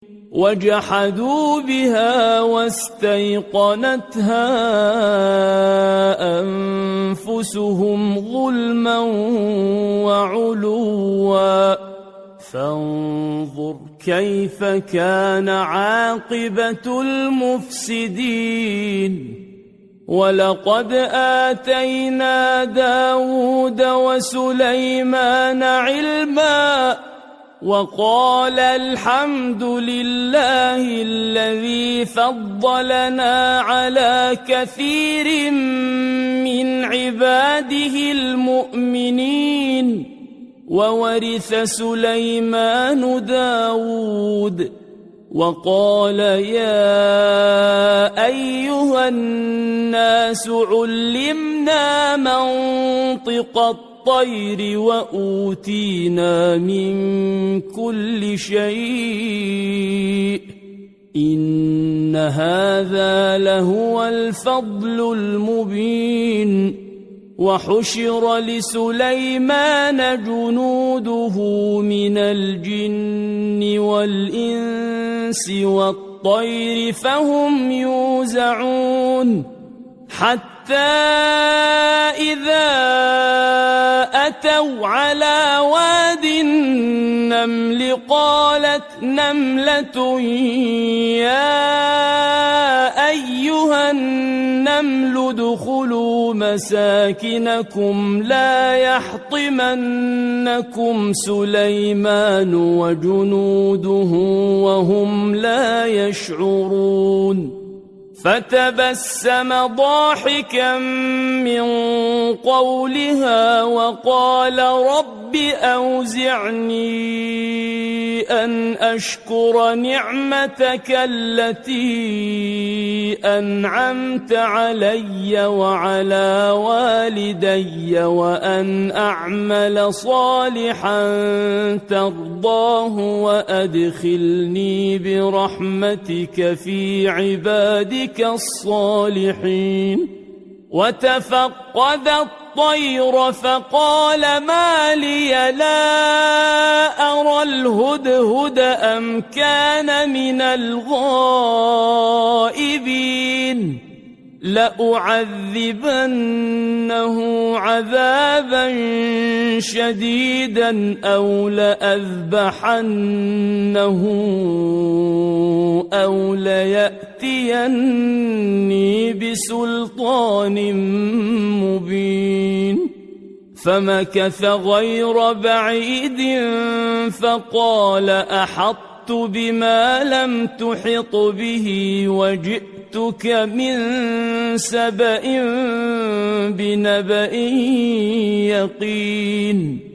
وجحدوا بها واستيقنتها أنفسهم ظلما وعلوا فانظر كيف كان عاقبة المفسدين ولقد آتينا داود وسليمان علما وقال الحمد لله الذي فضلنا على كثير من عباده المؤمنين وورث سليمان داود وقال يا أيها الناس علمنا منطق الطير وأوتينا من كل شيء إن هذا لهو الفضل المبين وحشر لسليمان جنوده من الجن والإنس والطير فهم يوزعون حتى إذا أتوا على واد النمل قالت نملة يا أيها النمل ادخلوا مساكنكم لا يحطمنكم سليمان وجنوده وهم لا يشعرون فتبسم ضاحكا من قولها وقال رب أوزعني أن أشكر نعمتك التي أنعمت علي وعلى والدي وأن أعمل صالحا ترضاه وأدخلني برحمتك في عبادك الصالحين وتفقد الطير فقال ما لي لا أرى الهدهد أم كان من الغائبين لأعذبنه عذابا شديدا أو لأذبحنه أو ليأتيني بسلطان مبين فمكث غير بعيد فقال أحطت بما لم تحط به وجئتك من سبأ بنبأ يقين